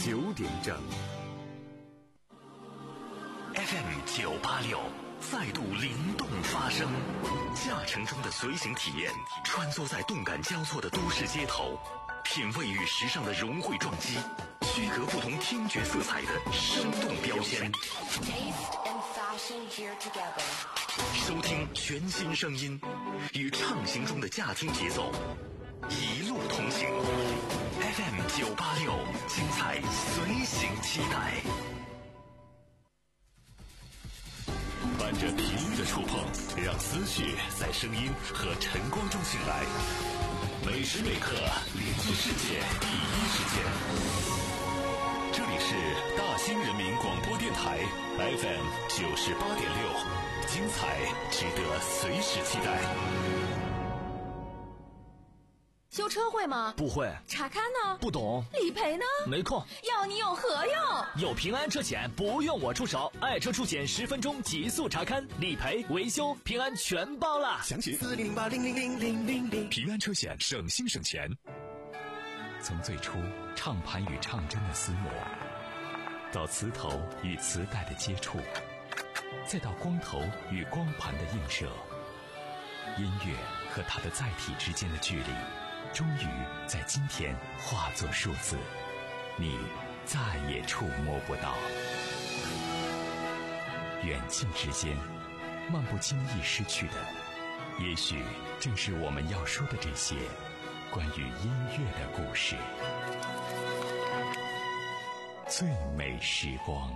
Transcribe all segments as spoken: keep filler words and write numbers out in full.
九点整。 F M 九八六再度灵动发声，驾乘中的随行体验，穿梭在动感交错的都市街头，品味与时尚的融汇撞击，区隔不同听觉色彩的生动标签。收听全新声音，与畅行中的驾听节奏，一路同行。F M 九八六，精彩随行期待。伴着频率的触碰，让思绪在声音和晨光中醒来。每时每刻连接世界第一时间。这里是大兴人民广播电台 F M 九十八点六，精彩值得随时期待。 修车会吗？ 不会。 查看呢？ 不懂。 理赔呢？ 没空。 要你有何用？ 有平安车险，不用我出手，爱车出险十分钟极速查看，理赔、维修、平安全包啦。 详情四零零八零零零零零零。平安车险，省心省钱。从最初唱盘与唱针的厮磨，到磁头与磁带的接触，再到光头与光盘的映射，音乐和它的载体之间的距离，终于在今天化作数字，你再也触摸不到。远近之间，漫不经意失去的，也许正是我们要说的这些关于音乐的故事。最美时光。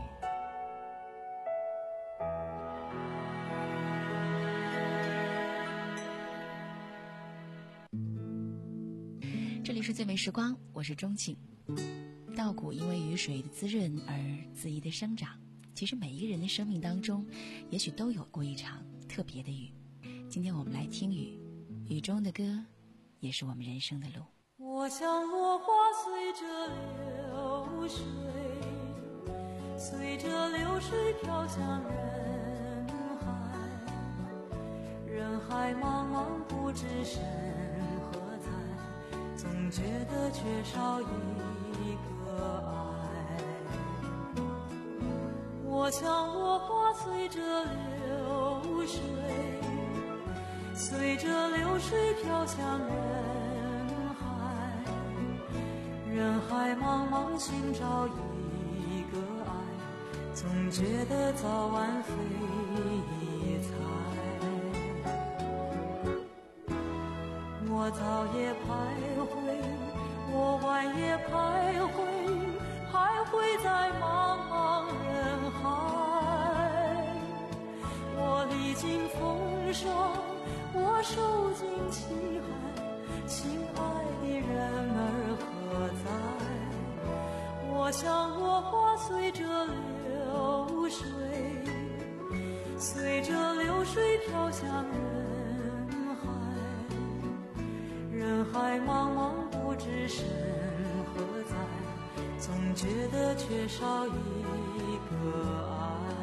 这里是最美时光，我是钟庆。稻谷因为雨水的滋润而恣意的生长，其实每一个人的生命当中也许都有过一场特别的雨。今天我们来听雨，雨中的歌也是我们人生的路。 我像落花随着流水，随着流水飘向人海，人海茫茫不知身何在，总觉得缺少一个爱。我像落花随着流水，随着流水飘向人海，人海茫茫寻找一个爱，总觉得早晚非一猜。我早夜徘徊，我晚夜徘徊，徘徊在茫茫人海。我历经风霜，我受尽凄寒，亲爱的人儿何在？我像落花随着流水，随着流水飘向人海，人海茫茫不知身何在，总觉得缺少一个爱。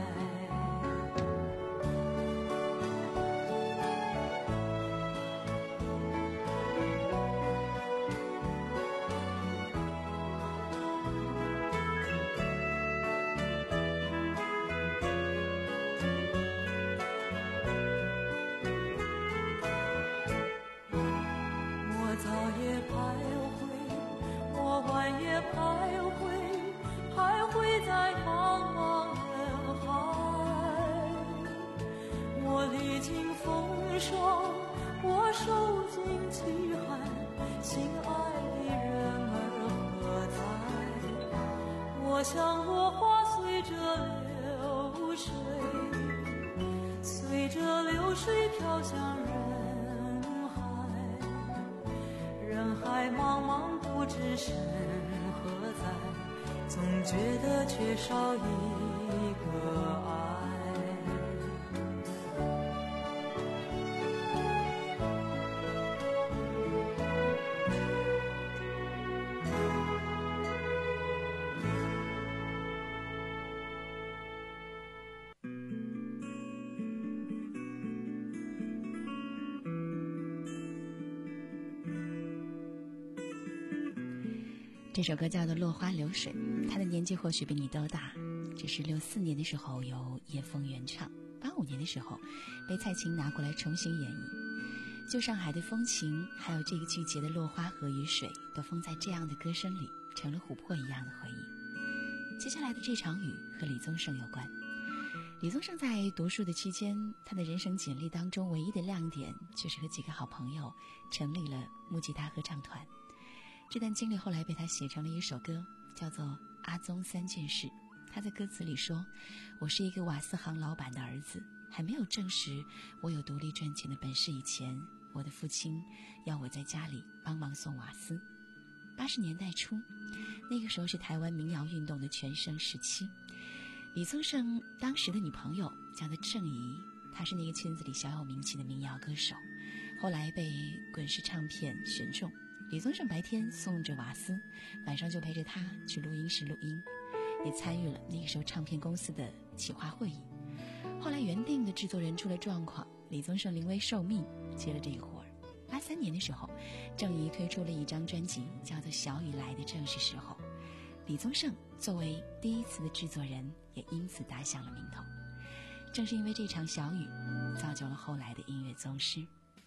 晚夜徘徊，徘徊在茫茫人海。我历经风霜，我受尽凄寒，心爱的人儿何在？我像落花随着流水，随着流水飘向人海，人海茫茫不知身何在，总觉得缺少一个爱。 这首歌叫做《落花流水》，他的年纪或许比你都大，这是六四年的时候由叶枫原唱，八五年的时候被蔡琴拿过来重新演绎。旧上海的风情，还有这个季节的落花和雨水，都封在这样的歌声里，成了琥珀一样的回忆。接下来的这场雨和李宗盛有关。李宗盛在读书的期间，他的人生简历当中唯一的亮点就是和几个好朋友成立了木吉他合唱团。这段经历后来被他写成了一首歌，叫做《阿宗三件事》。他在歌词里说，我是一个瓦斯行老板的儿子，还没有证实我有独立赚钱的本事以前，我的父亲要我在家里帮忙送瓦斯。八十年代初，那个时候是台湾民谣运动的全盛时期。李宗盛当时的女朋友叫做郑怡，她是那个圈子里小有名气的民谣歌手，后来被滚石唱片选中。李宗盛白天送着瓦斯，晚上就陪着她去录音室录音，也参与了那个时候唱片公司的企划会议。后来原定的制作人出了状况，李宗盛临危受命接了这个活儿。八三年的时候，郑怡推出了一张专辑，叫做《小雨来的正是时候》。李宗盛作为第一次的制作人，也因此打响了名头。正是因为这场小雨，造就了后来的音乐宗师。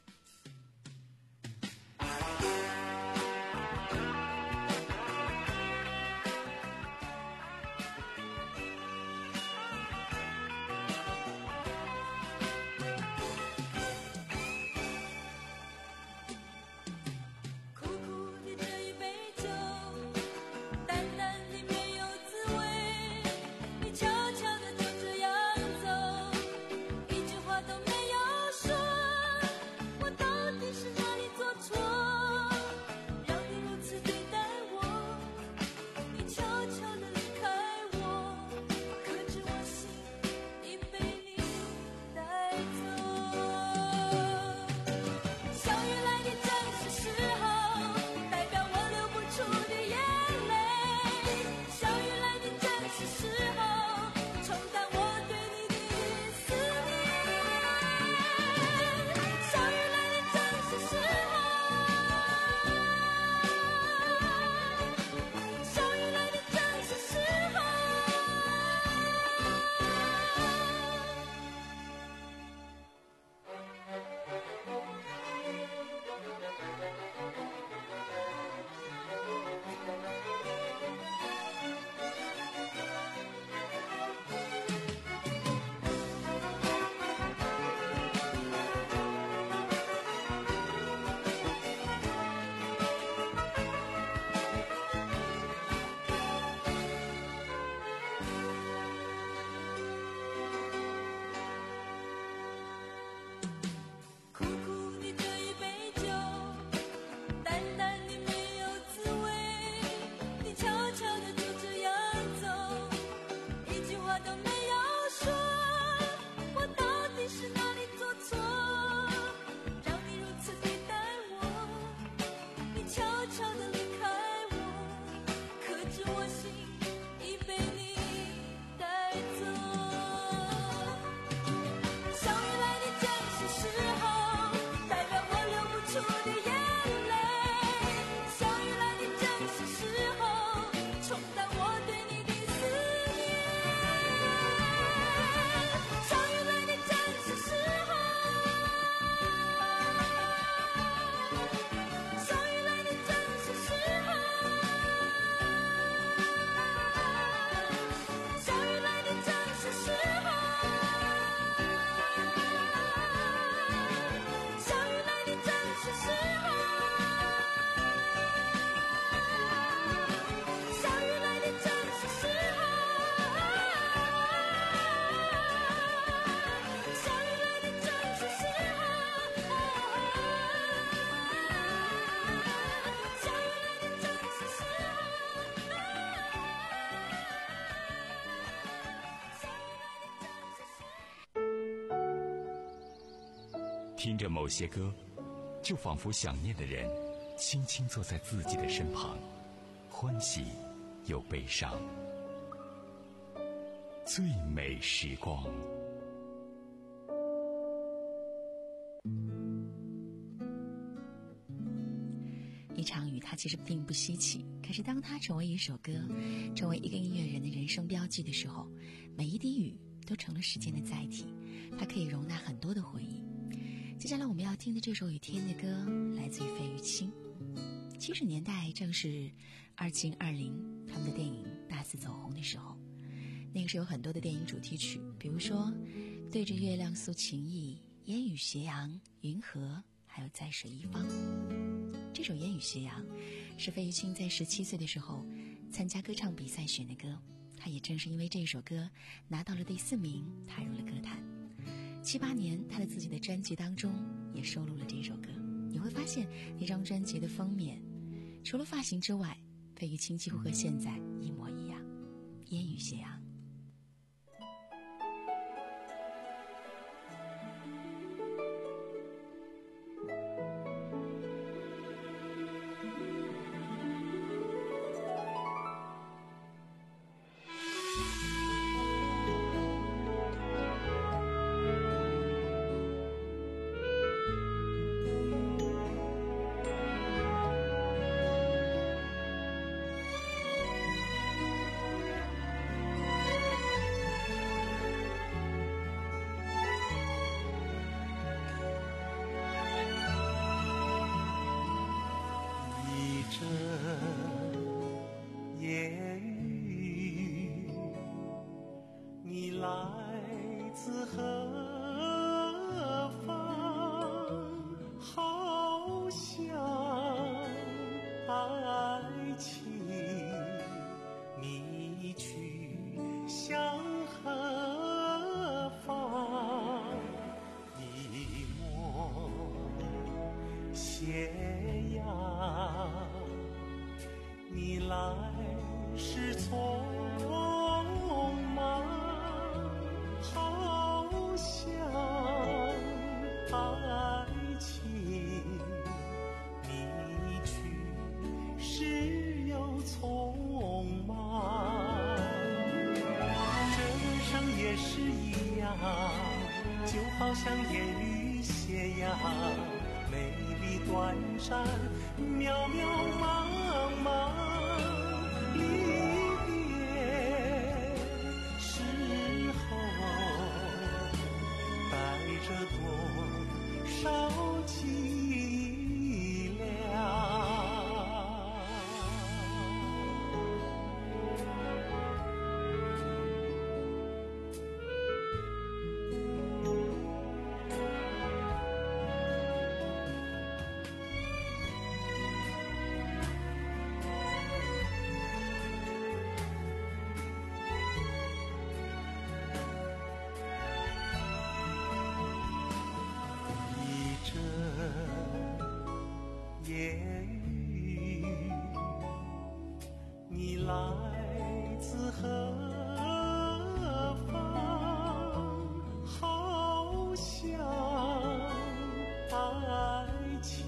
听着某些歌，就仿佛想念的人轻轻坐在自己的身旁，欢喜又悲伤。最美时光。 一场雨，它其实并不稀奇，可是当它成为一首歌，成为一个音乐人的人生标记的时候，每一滴雨都成了时间的载体，它可以容纳很多的回忆。接下来我们要听的这首雨天的歌来自于费玉清。七十年代正是二清二零他们的电影大肆走红的时候，那个时候有很多的电影主题曲，比如说对着月亮诉情意、烟雨斜阳、云河，还有在水一方。这首烟雨斜阳是费玉清在十七岁的时候参加歌唱比赛选的歌，他也正是因为这首歌拿到了第四名，踏入了歌坛。七八年他的自己的专辑当中也收录了这首歌，你会发现那张专辑的封面除了发型之外，费玉清几乎和现在一模一样。烟雨斜阳。 好像烟雨斜阳，美丽短暂，渺渺茫茫，离别时候带着多少凄凉。烟雨，你来自何方？好像爱情，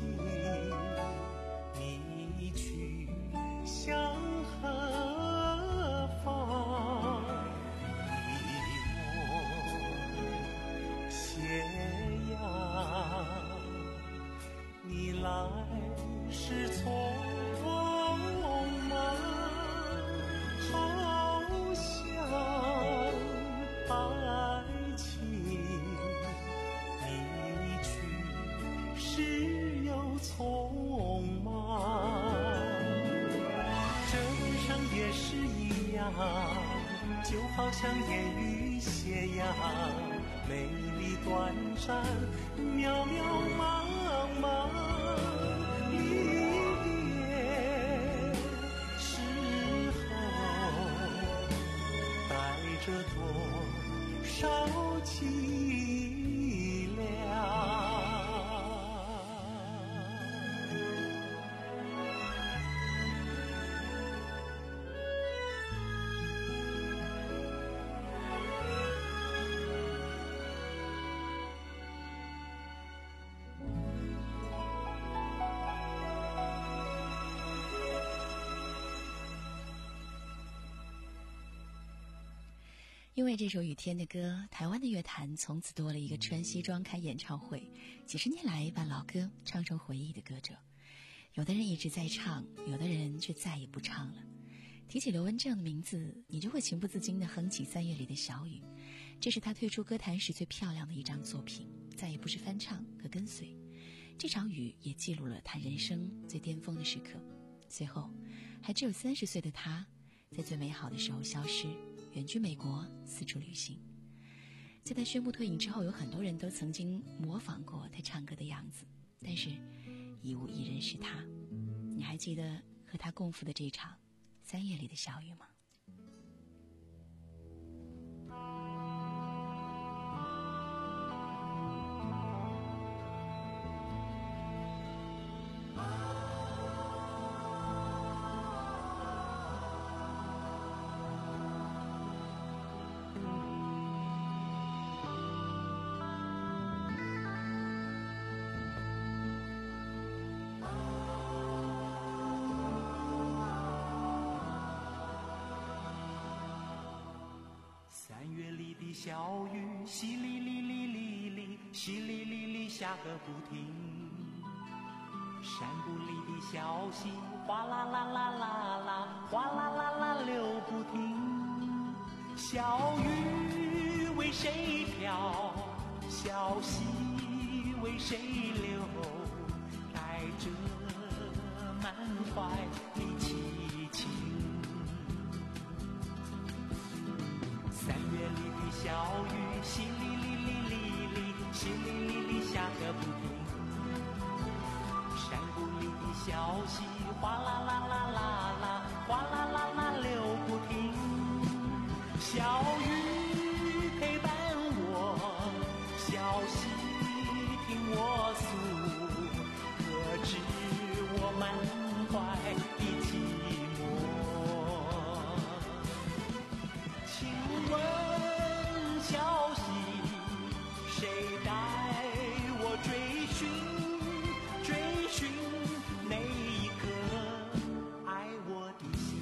你去向何方？一抹斜阳，你来是匆忙，好像爱情，你去时又匆忙。这生也是一样，就好像烟雨斜阳，美丽短暂，渺渺茫茫。这多少凄凉。 因为这首雨天的歌，台湾的乐坛从此多了一个穿西装开演唱会，几十年来把老歌唱成回忆的歌者。 有的人一直在唱，有的人却再也不唱了。提起刘雯这样的名字，你就会情不自禁地哼起三月里的小雨。这是他退出歌坛时最漂亮的一张作品，再也不是翻唱和跟随。这场雨也记录了他人生最巅峰的时刻。随后还只有三十岁的他，在最美好的时候消失，远居美国四处旅行。在他宣布退隐之后，有很多人都曾经模仿过他唱歌的样子，但是已无一人是他。你还记得和他共赴的这场三月里的小雨吗？ 三月里的小雨，淅沥沥沥沥沥，淅沥沥沥下个不停。山谷里的小溪，哗啦啦啦啦啦，哗啦啦啦流不停。小雨为谁飘？小溪为谁流？带着满怀的凄情。三月里的小雨，淅沥沥沥沥沥，淅沥沥沥下个不停。山谷里的小溪，哗啦啦啦啦啦，哗啦啦啦流不停。小雨陪伴我，小溪听我诉，可知我满怀的寂寞。请问小溪，谁带我追寻追寻那一颗爱我的心？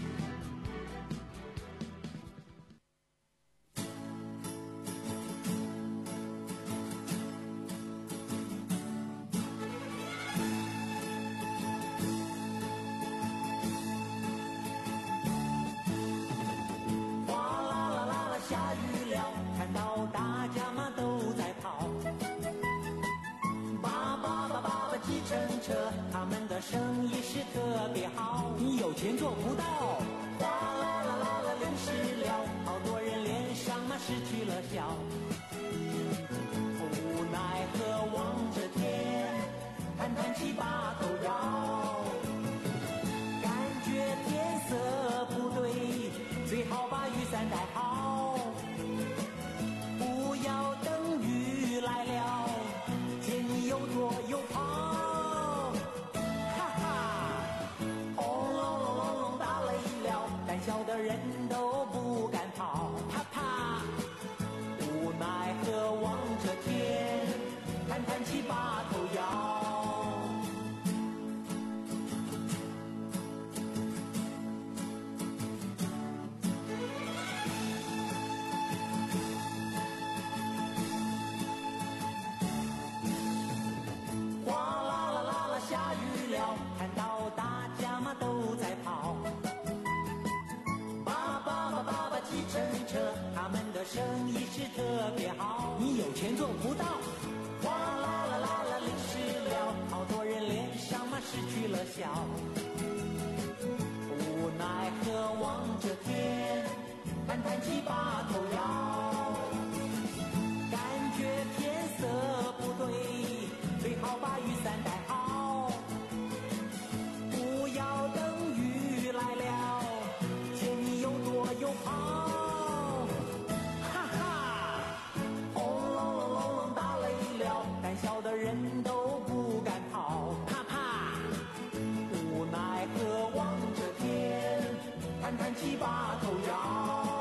他们的生意是特别好，你有钱做不到。哗啦啦啦啦，淋湿了，好多人脸上嘛失去了笑。无奈何望着天，叹叹气把头摇，感觉天色不对，最好把雨伞带好，不要等雨来了，见你又躲又跑。小的人都不敢逃，啪啪，无奈何望着天，叹叹气把头摇。哗啦啦啦啦下雨了，看到大家嘛都在跑。计程车，他们的生意是特别好，你有钱做不到。哗啦啦啦啦，淋湿了，好多人脸上嘛失去了笑。无奈何望着天，叹叹气把头摇，感觉天色不对，最好把雨伞带好，不要等雨来了，见你又躲又跑。小的人都不敢逃，怕怕，无奈何望着天，叹叹气把头摇。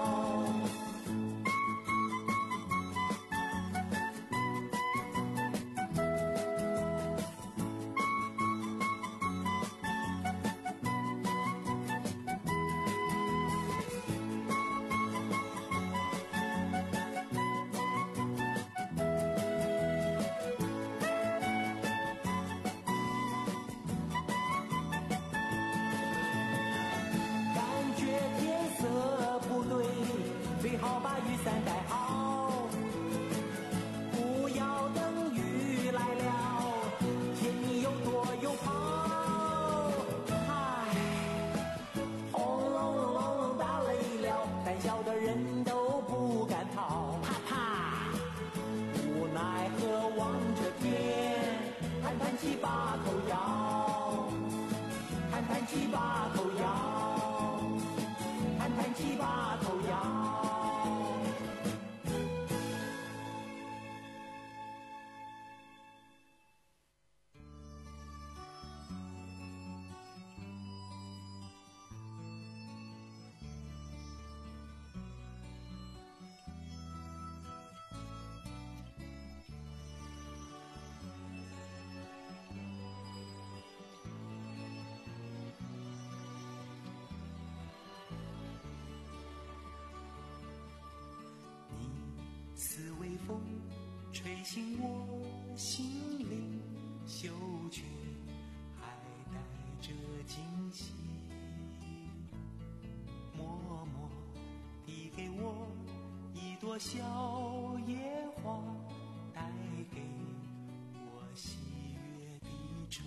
胆小的人都不敢逃，怕怕，无奈何望着天，弹弹起把头摇，弹弹起把头摇，弹弹起把头摇。似微风吹醒我心灵，嗅觉还带着惊喜，默默递给我一朵小野花，带给我喜悦的春。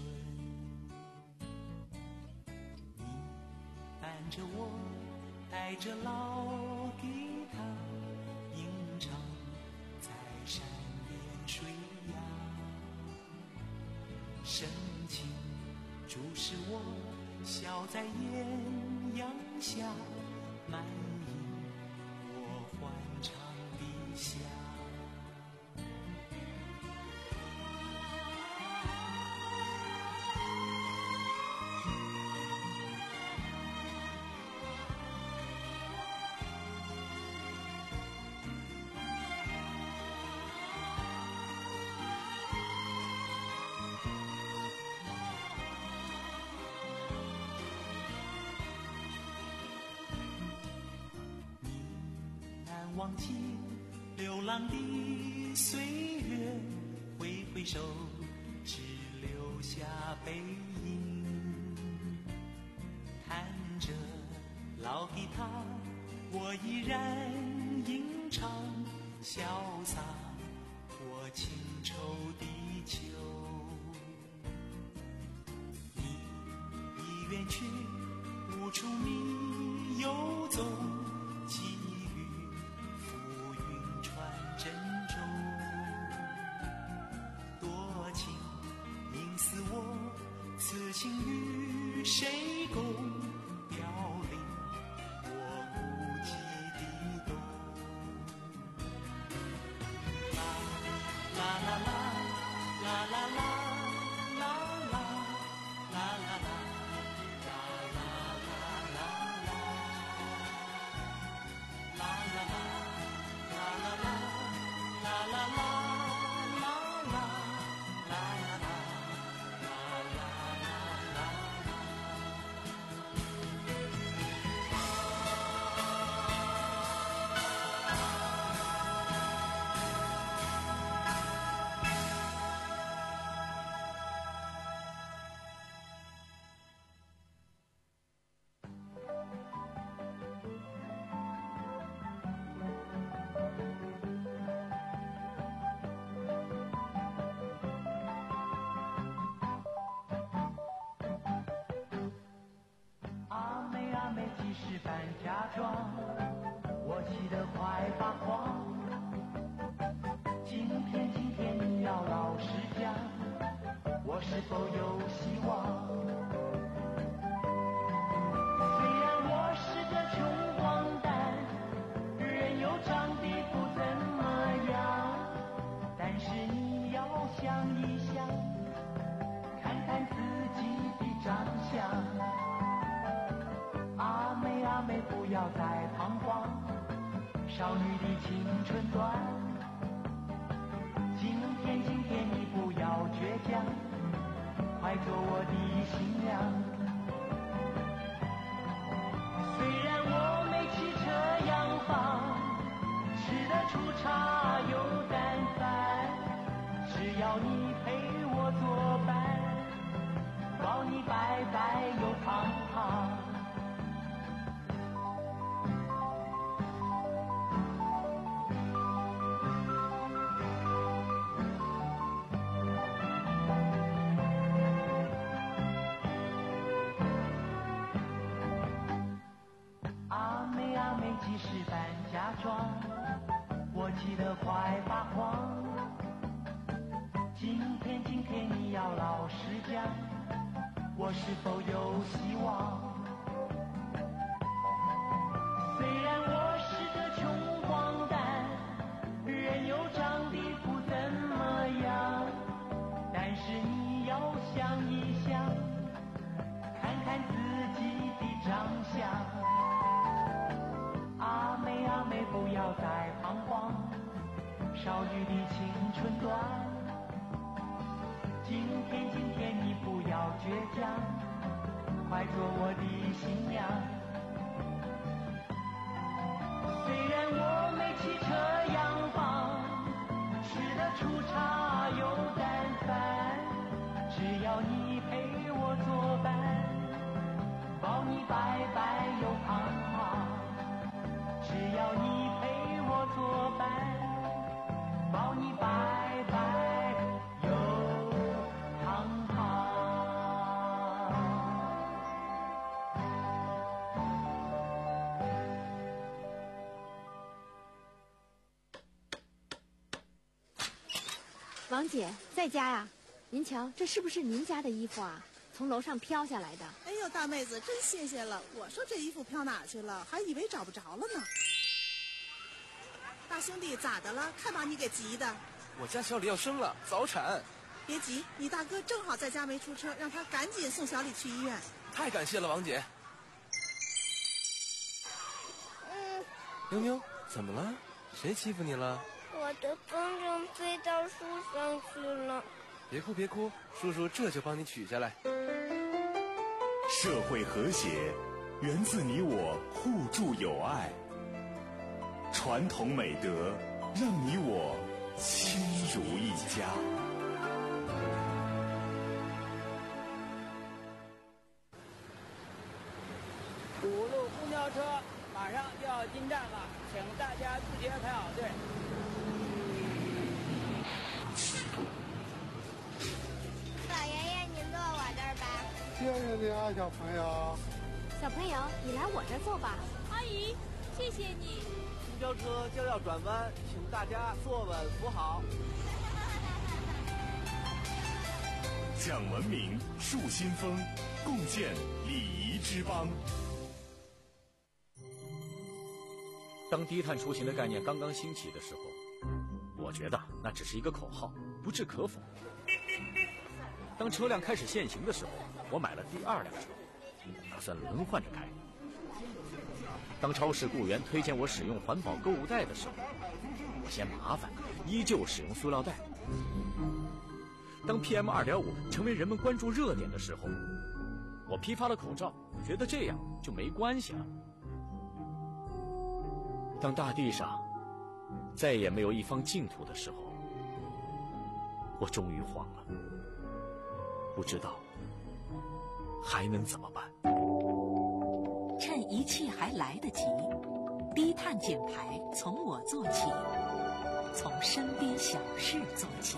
你伴着我，带着老吉他，吟唱在山巅水崖，深情注视我，笑在艳阳下，满盈我欢唱的夏。忘记流浪的岁月，挥挥手，只留下背影。弹着老吉他，我依然吟唱，潇洒过情愁的秋。你已远去，无处觅游踪，寄予浮云传珍重。多情应似我，此情与谁共？飘零我孤寂的冬。啦啦啦啦啦啦啦啦啦啦啦啦。是扮假装，我气得快发狂。今天今天你要老实讲，我是否有希望？虽然我是个穷光蛋，人又长得不怎么样，但是你要想一想，看看自己的长相。阿妹阿妹不要再彷徨，少女的青春短。今天今天你不要倔强，快做我的新娘。虽然我没汽车洋房，吃得出茶有淡饭，只要你陪我作伴，保你白白又胖胖。阿呀没急事搬家装，我急得快发慌。今天今天你要老实讲，我是否有希望？虽然我是个穷光蛋，人又长得不怎么样，但是你要想一想，看看自己的长相。阿妹阿妹不要再彷徨，少女的青春短。今天今天你不要倔强，快做我的新娘。虽然我没汽车洋房，吃得出茶又淡饭，只要你陪我作伴，抱你白白又胖胖。只要你陪我作伴，抱你白白又胖胖。 王姐在家呀？您瞧，这是不是您家的衣服啊？从楼上飘下来的。 哎呦，大妹子，真谢谢了！我说这衣服飘哪去了，还以为找不着了呢。大兄弟，咋的了？看把你给急的。 我家小李要生了，早产。 别急，你大哥正好在家没出车，让他赶紧送小李去医院。 太感谢了，王姐。 嗯。 妞妞，怎么了？谁欺负你了？ 我的风筝飞到树上去了。 别哭别哭，叔叔这就帮你取下来。 社会和谐源自你我互助友爱，传统美德让你我亲如一家。 五路公交车马上就要进站了，请大家自觉排好队。 老爷爷，您坐我这儿吧。 谢谢你啊，小朋友。 小朋友，你来我这儿坐吧。 阿姨，谢谢你。 公交车将要转弯，请大家坐稳扶好。 讲文明，树新风，共建礼仪之邦。 当低碳出行的概念刚刚兴起的时候，我觉得那只是一个口号，不置可否。当车辆开始限行的时候，我买了第二辆车，打算轮换着开。当超市雇员推荐我使用环保购物袋的时候，我嫌麻烦，依旧使用塑料袋。当 P M 二点五 成为人们关注热点的时候，我批发了口罩，觉得这样就没关系了。当大地上再也没有一方净土的时候，我终于慌了，不知道还能怎么办。 趁一切还来得及，低碳减排从我做起，从身边小事做起。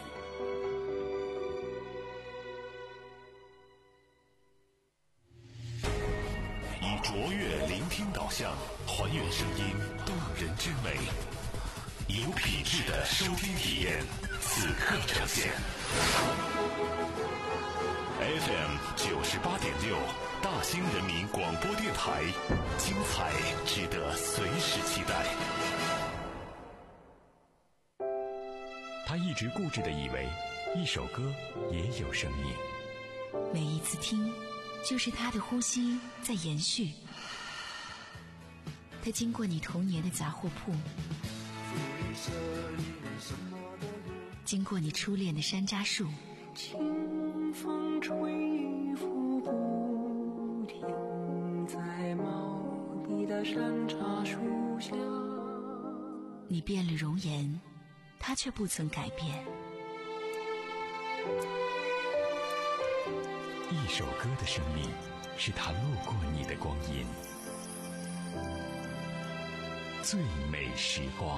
以卓越聆听导向，还原声音动人之美，有品质的收听体验，此刻呈现。F M 九十八点六，大兴人民广播电台，精彩值得随时期待。他一直固执地以为，一首歌也有生命。 每一次听，就是他的呼吸在延续。他经过你童年的杂货铺，经过你初恋的山楂树， 清风吹拂不停，在茂密的山楂树下。 你变了容颜，他却不曾改变。 一首歌的生命，是他路过你的光阴。最美时光。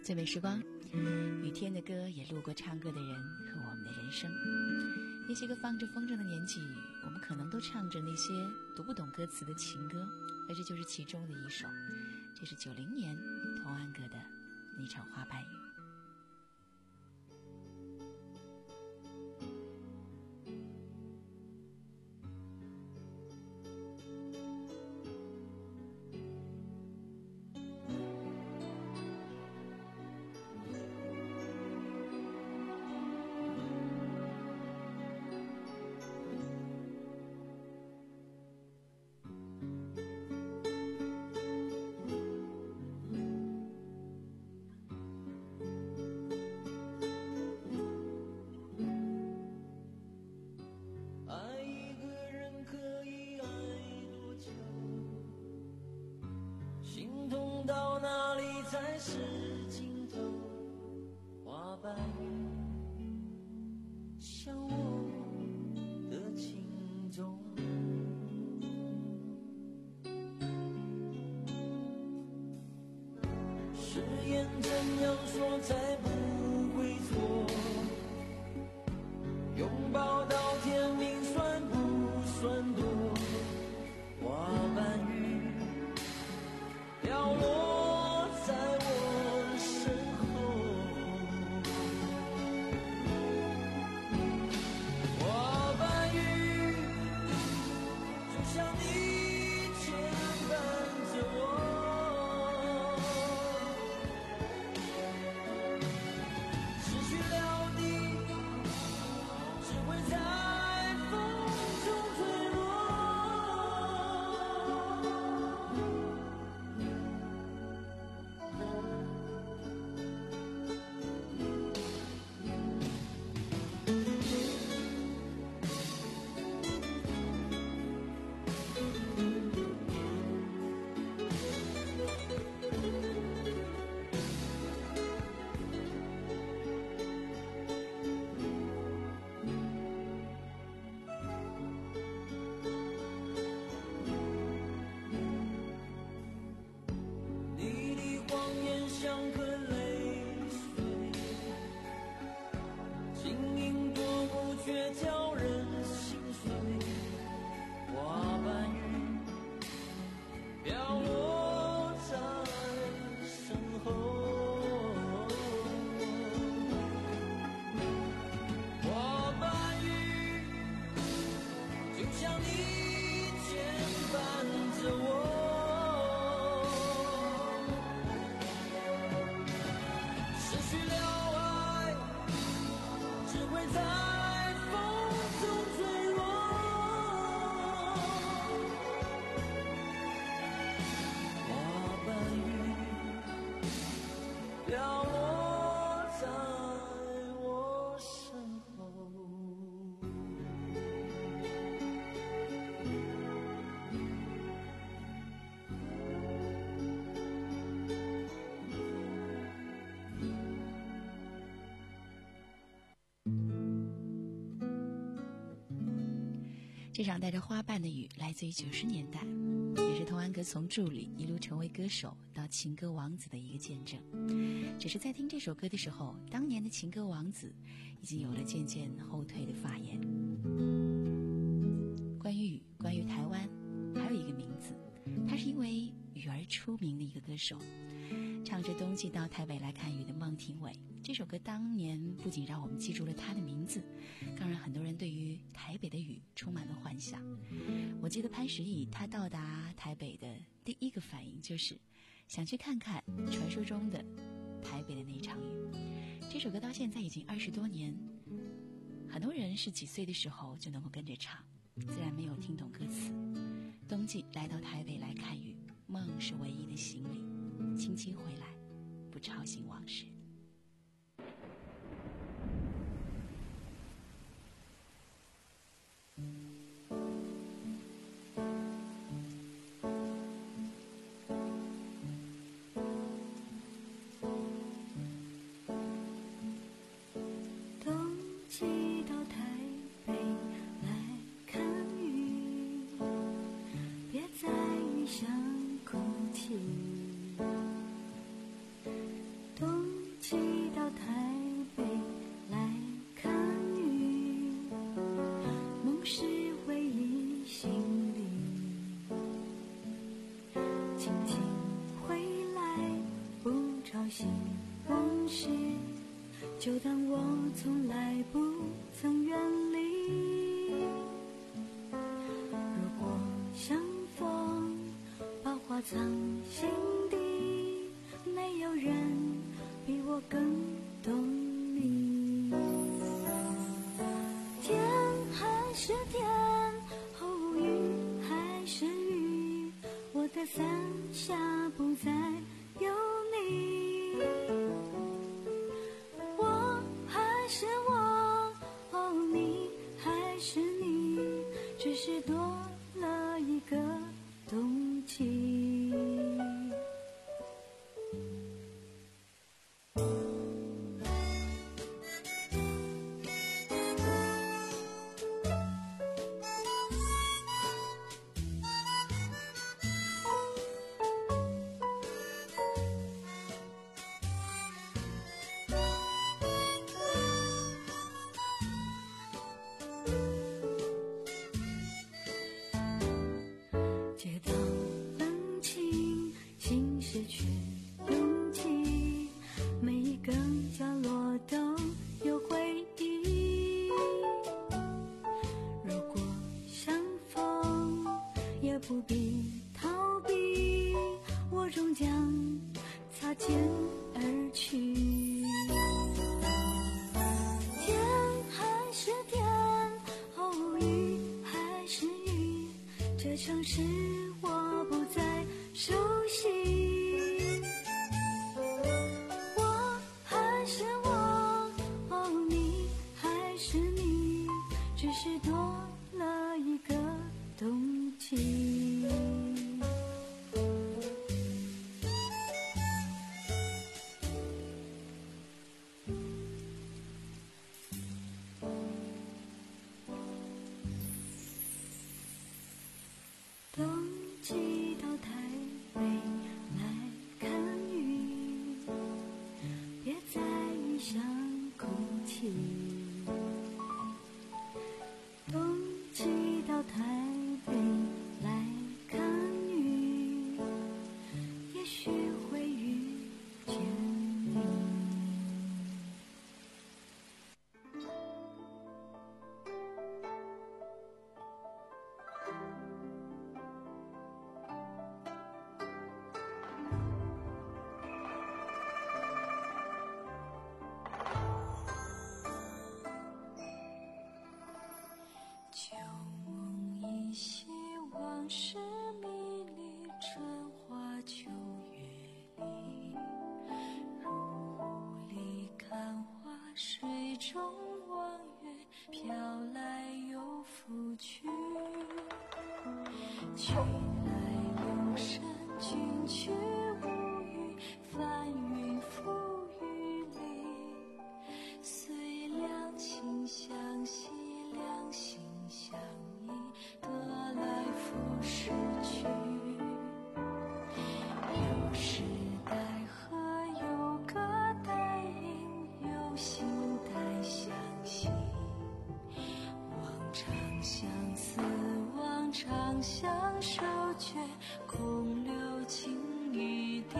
最美时光，雨天的歌也路过唱歌的人和我们的人生。那些个放着风筝的年纪，我们可能都唱着那些读不懂歌词的情歌，而这就是其中的一首。这是九零年童安格的那场花瓣雨。 才是尽头，花瓣雨像我的情衷。誓言怎样说才不会错？拥抱到天明算不算多？花瓣雨飘落在我身后，花瓣雨就像你牵绊着我，失去了你，只会在风中坠落。你的谎言像颗泪水，晶莹夺目却叫人心碎。花瓣雨飘落在身后，花瓣雨就像你牵绊着我，失去了爱，只会在风中坠落。花瓣雨飘落在我身后。 这场带着花瓣的雨来自于九十年代，也是童安格从助理一路成为歌手到情歌王子的一个见证。只是在听这首歌的时候，当年的情歌王子已经有了渐渐后退的发言。关于雨，关于台湾，还有一个名字，他是因为雨而出名的一个歌手，唱着冬季到台北来看雨的孟庭苇。这首歌当年不仅让我们记住了他的名字，更让很多人对于台北的雨充满了幻想。我记得潘石屹他到达台北的第一个反应就是想去看看传说中的台北的那场雨。这首歌到现在已经二十多年，很多人是几岁的时候就能够跟着唱，自然没有听懂歌词。冬季来到台北来看雨，梦是唯一的行李，轻轻回来，不吵醒往事。 冬季到台北来看雨，别在雨巷哭泣。冬心往事，就当我从来不曾远离。如果相逢，把话藏心底，没有人比我更懂你。天还是天，后雨还是雨，我的伞下不再有你。我还是我，哦，你还是你，只是多了一个冬季。街道冷清，心失去勇气，每一个角落都有回忆。如果相逢，也不必逃避，我终将擦肩而去。天还是天，哦，雨还是雨，这城市我不再熟悉。我还是我，哦，你还是你，只是多了一个冬季。冬季到台北来看雨，别在雨巷哭泣。冬季到台北来看雨，也许会遇见你。旧梦依稀，往事迷离，春花秋月里，如雾里看花，水中望月，飘来又浮去，去来留神，君去无语，翻云覆雨里，随两情相惜，两心相依，得来复失去。有时代河，有歌带影，有心带相惜。望长相思，望长相守，却空留情于地。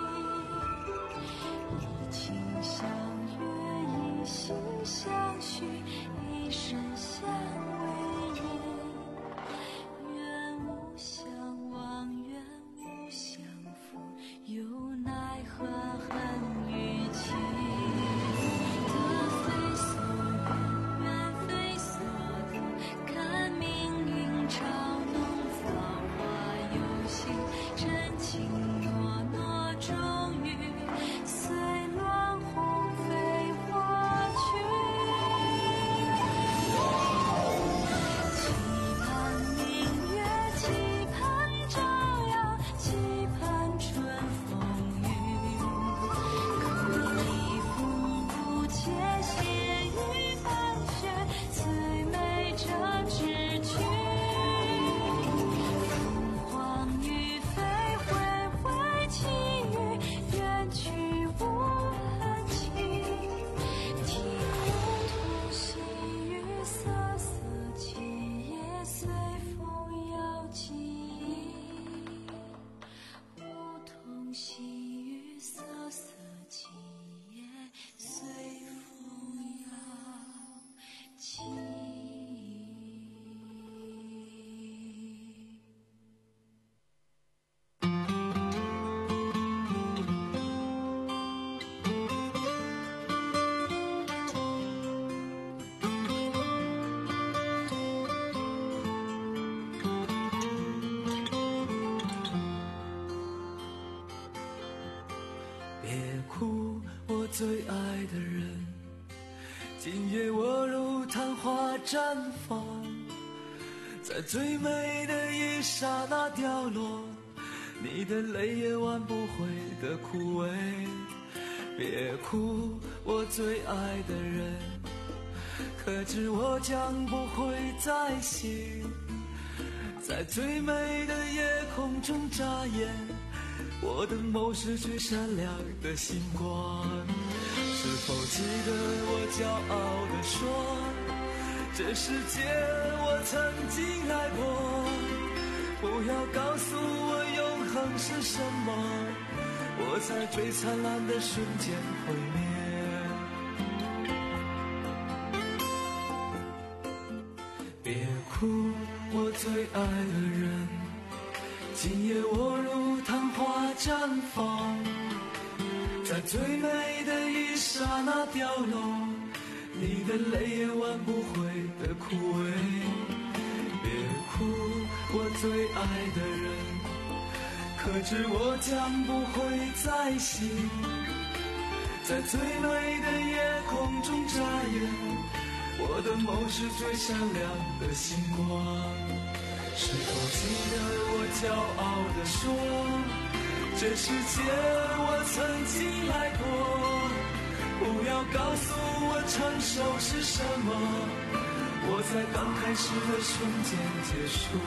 一情相悦，一心相许，一生相偎依。愿无相忘，愿无相负，又奈何恨与情。 哭，我最爱的人，今夜我如昙花绽放，在最美的一刹那掉落，你的泪也挽不回的枯萎。别哭，我最爱的人，可知我将不会再醒，在最美的夜空中眨眼，我的眸是最闪亮的星光。是否记得我骄傲地说，这世界我曾经来过，不要告诉我永恒是什么，我在最灿烂的瞬间毁灭。别哭，我最爱的人，今夜我如昙花绽放，在最美的一刹那掉落，你的泪也挽不回的枯萎。别哭，我最爱的人，可知我将不会再醒，在最美的夜空中眨眼，我的眸是最闪亮的星光。是否记得我骄傲地说，这世界我曾经来过，不要告诉我成熟是什么，我在刚开始的瞬间结束。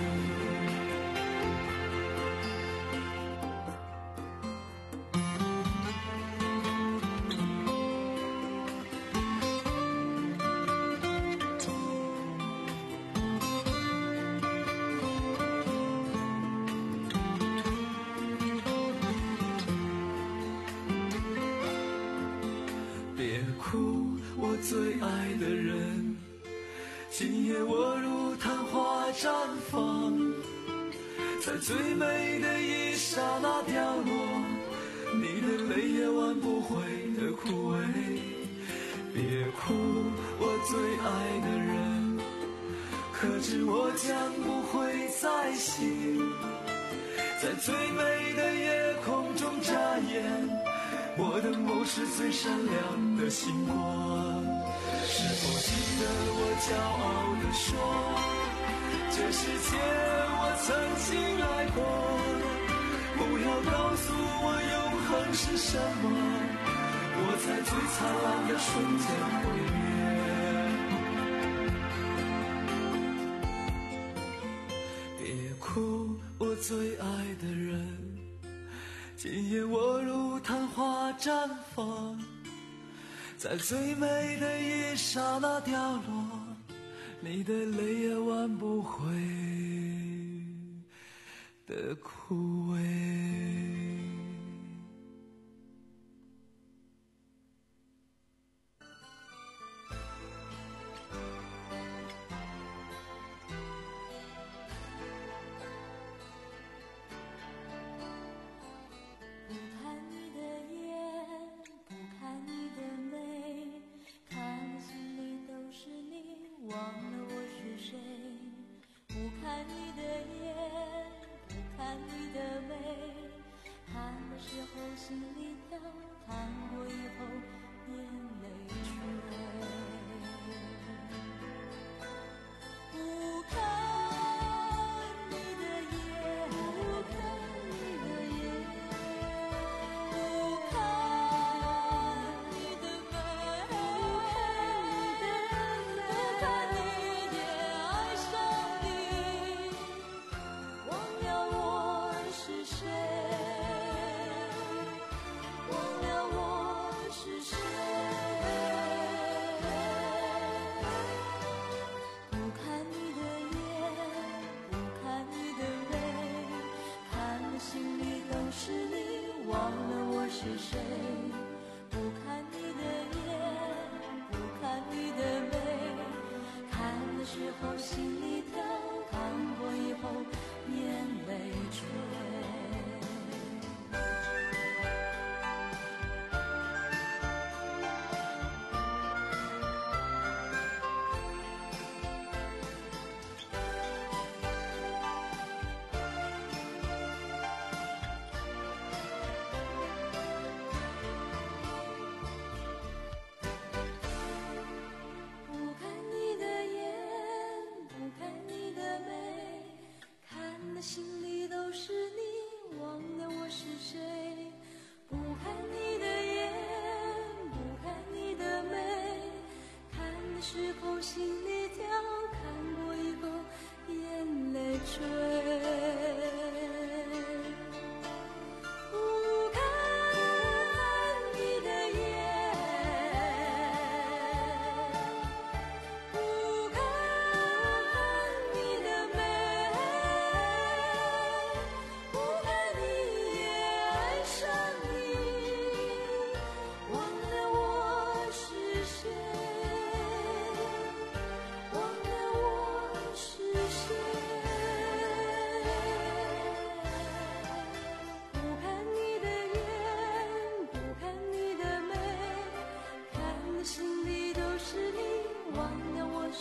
最爱的人，今夜我如昙花绽放，在最美的一刹那掉落，你的泪也挽不回的枯萎。别哭，我最爱的人，可知我将不会再醒，在最美的夜空中眨眼，我的眸是最闪亮的星光。是否记得我骄傲地说，这世界我曾经来过，不要告诉我永恒是什么，我在最灿烂的瞬间毁灭。别哭，我最爱的人，今夜我如昙花绽放，在最美的一刹那掉落，你的泪也挽不回的枯萎。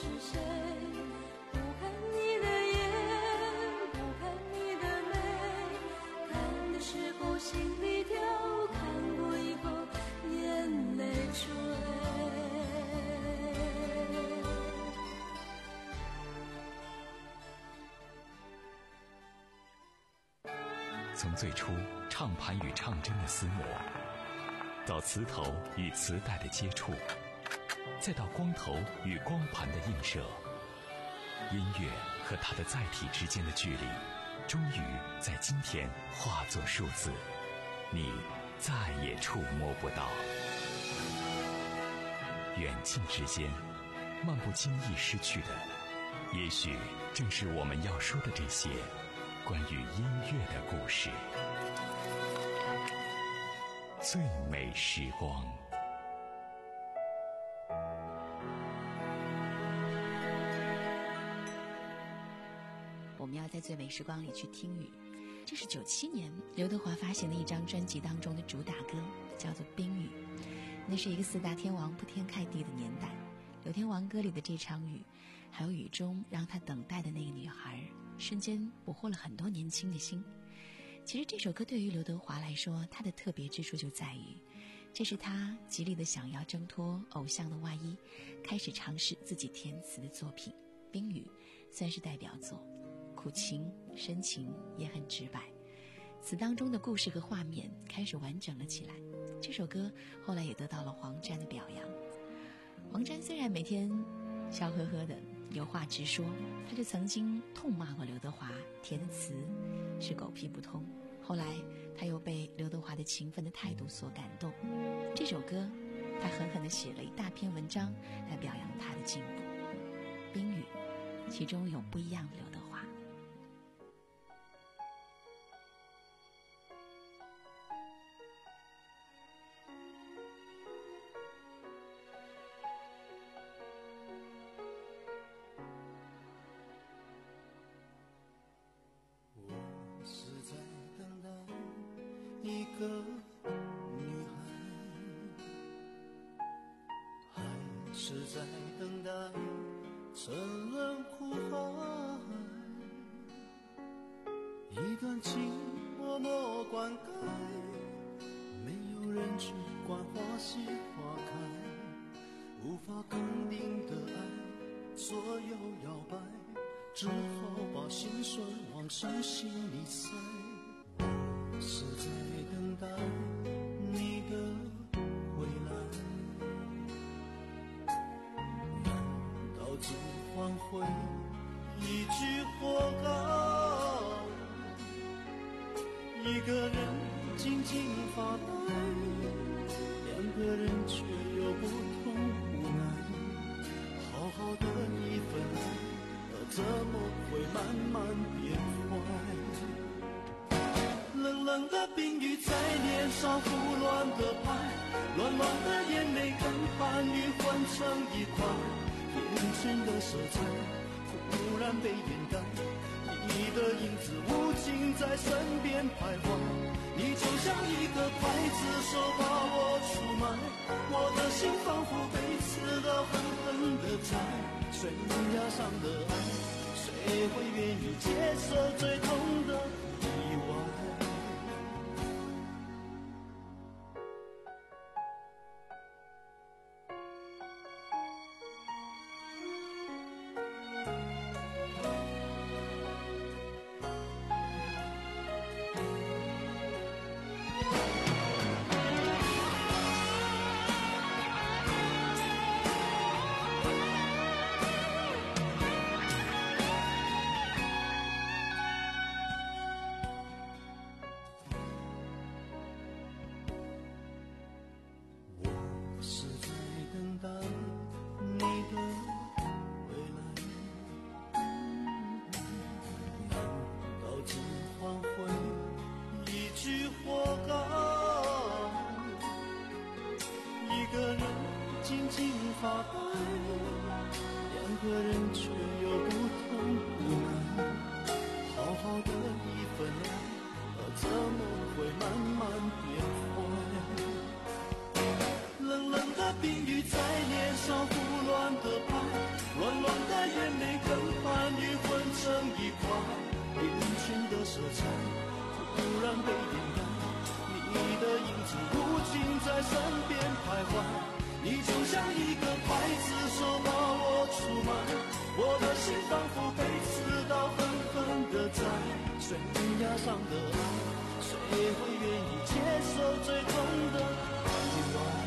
是谁？不看你的眼，不看你的眉，看的时候心里跳，看过以后眼泪垂。 从最初唱盘与唱针的厮磨，到磁头与磁带的接触，再到光头与光盘的映射，音乐和它的载体之间的距离，终于在今天化作数字，你再也触摸不到。远近之间，漫不经意失去的，也许正是我们要说的这些关于音乐的故事。最美时光。 我们要在最美时光里去听雨。这是九七年刘德华发行的一张专辑当中的主打歌，叫做《冰雨》。那是一个四大天王铺天盖地的年代，柳天王歌里的这场雨，还有雨中让他等待的那个女孩，瞬间捕获了很多年轻的心。其实这首歌对于刘德华来说，它的特别之处就在于，这是他极力的想要挣脱偶像的外衣，开始尝试自己填词的作品。《冰雨》算是代表作，苦情深情也很直白，词当中的故事和画面开始完整了起来。这首歌后来也得到了黄沾的表扬。黄沾虽然每天笑呵呵的有话直说，他就曾经痛骂过刘德华填的词是狗屁不通。后来他又被刘德华的勤奋的态度所感动，这首歌他狠狠地写了一大篇文章来表扬他的进步。冰雨其中有不一样的刘德华。 一个女孩，还是在等待沉沦苦海，一段情默默灌溉，没有人去管花谢花开，无法肯定的爱左右摇摆，只好把心酸往深心里塞。是在等待你的回来，难道只换回一句活该？一个人静静发呆，两个人却有不同无奈。好好的一份爱，怎么会慢慢变坏？冷冷的冰雨在脸上胡乱的拍，乱乱的眼泪跟寒雨混成一块，眼前的色彩忽然被掩盖，你的影子无尽在身边徘徊，你就像一个刽子手把我出卖，我的心仿佛被刺刀狠狠的宰，悬崖上的爱，谁会愿意接受最痛的意外？ 乱乱的眼泪跟寒雨混成一块，眼前的色彩突然被点燃，你的影子无情在身边徘徊，你就像一个刽子手把我出卖，我的心仿佛被刺刀狠狠地宰，悬崖上的爱，谁会愿意接受最痛的意外？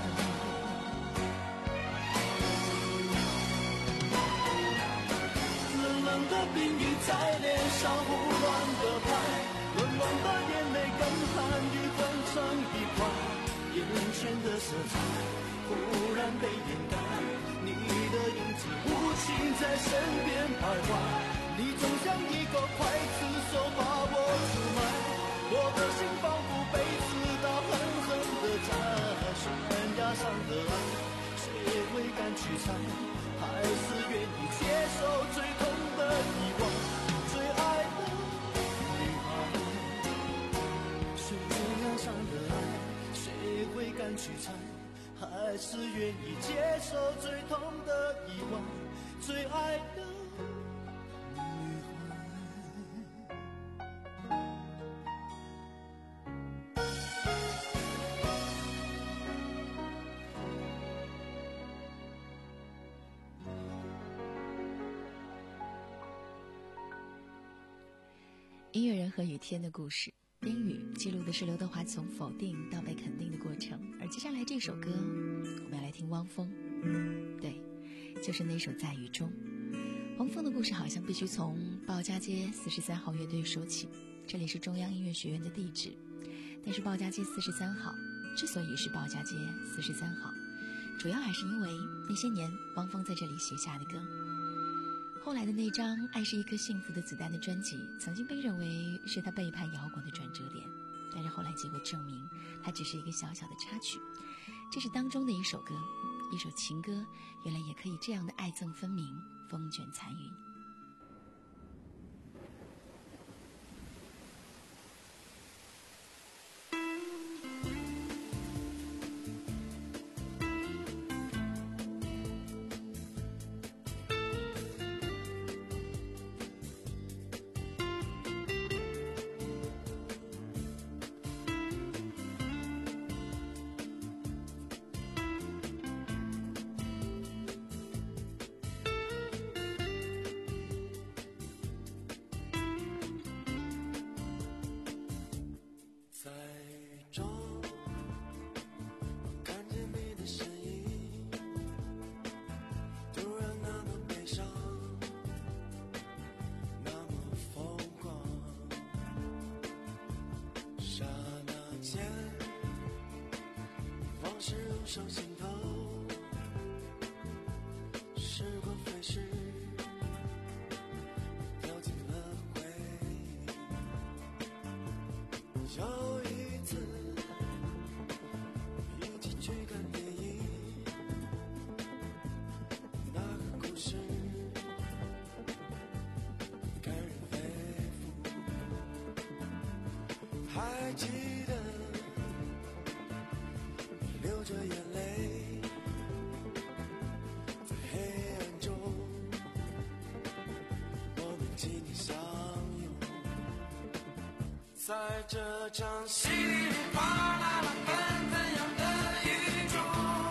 冷冷的冰雨在脸上胡乱的拍，冷冷的眼泪跟寒雨混成一块，眼前的色彩忽然被掩盖，你的影子无情在身边徘徊，你总像一个刽子手把我出卖，我的心仿佛被刺刀狠狠地扎，悬崖上的爱，谁会敢去猜？还是愿意接受最痛的遗忘，最爱的女孩，悬崖上的爱，谁会敢去猜？还是愿意接受最痛的遗忘，最爱的女孩。 音乐人和雨天的故事，冰雨记录的是刘德华从否定到被肯定的过程。而接下来这首歌我们要来听汪峰，对，就是那首在雨中。汪峰的故事好像必须从鲍家街四十三号乐队说起，这里是中央音乐学院的地址。但是鲍家街四十三号之所以是鲍家街四十三号，主要还是因为那些年汪峰在这里写下的歌。后来的那张《爱是一颗幸福的子弹》的专辑曾经被认为是他背叛摇滚的转折点，但是后来结果证明它只是一个小小的插曲。这是当中的一首歌，一首情歌，原来也可以这样的爱憎分明，风卷残云。 手心头，时光飞逝，掉进了回忆。有一次，一起去看电影，那个故事感人肺腑，还记得流着眼泪，在黑暗中，我们紧紧相拥，在这场稀里哗啦啦纷纷扬的雨中，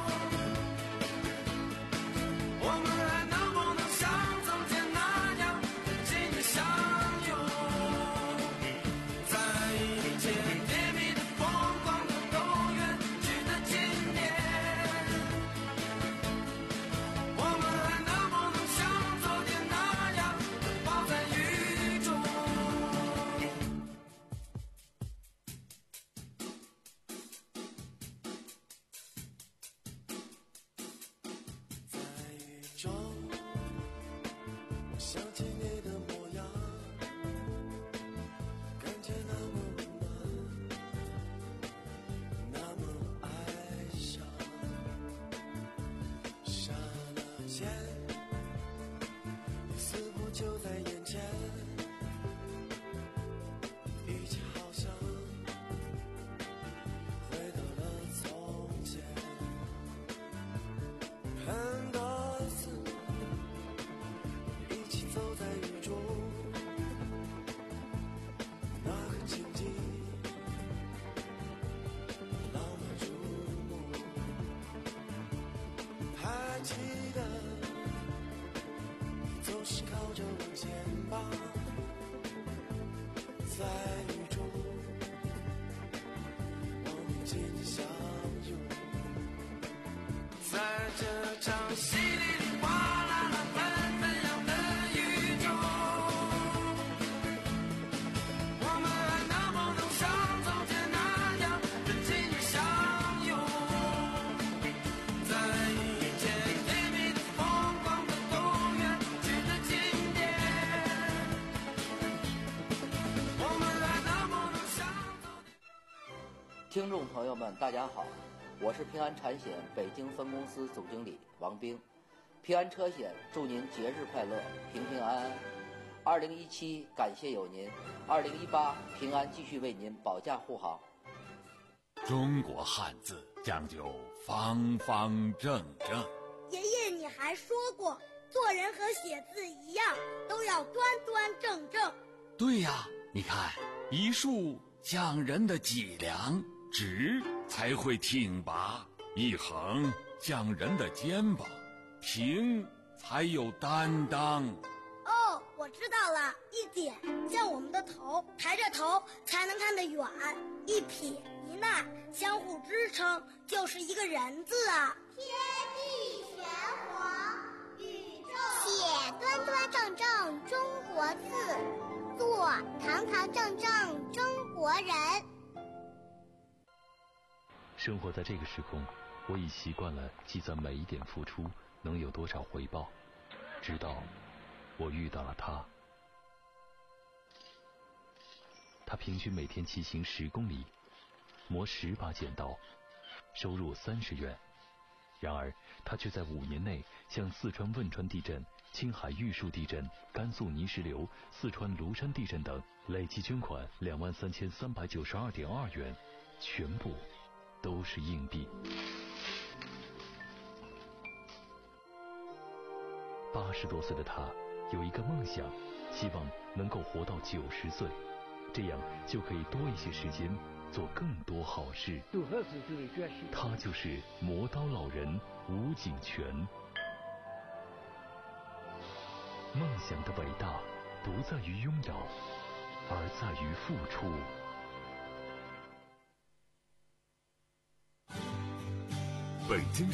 我们还能不能像从前那样紧紧相拥，在一切甜蜜的疯狂的都远去的今年，我们还能不能像昨天那样抱在雨中。 在雨中，我们紧紧相拥，在这场稀里哗啦啦纷纷扬的雨中，我们还能不能像从前那样真情的相拥，在一间甜蜜的疯狂的动员去的经典，我们还能不能像听众朋友们大家好，我是平安产险北京分公司总经理王兵。平安车险祝您节日快乐，平平安安。二零一七感谢有您，二零一八平安继续为您保驾护航。 中国汉字讲究方方正正。 爷爷你还说过，做人和写字一样，都要端端正正。 对呀，你看一竖讲人的脊梁，直才会挺拔；一横讲人的肩膀，平才有担当。 哦，我知道了，一点像我们的头，抬着头才能看得远；一撇一捺相互支撑，就是一个人字啊。 天地玄黄，宇宙写端端正正中国字，做堂堂正正中国人。 生活在这个时空，我已习惯了计算每一点付出能有多少回报，直到我遇到了他。他平均每天骑行十公里，磨十把剪刀，收入三十元。然而他却在五年内向四川汶川地震、青海玉树地震、甘肃泥石流、四川庐山地震等累计捐款两万三千三百九十二点二元，全部都是硬币。八十多岁的他有一个梦想，希望能够活到九十岁，这样就可以多一些时间做更多好事。他就是磨刀老人吴景全。梦想的伟大不在于拥有，而在于付出。 北京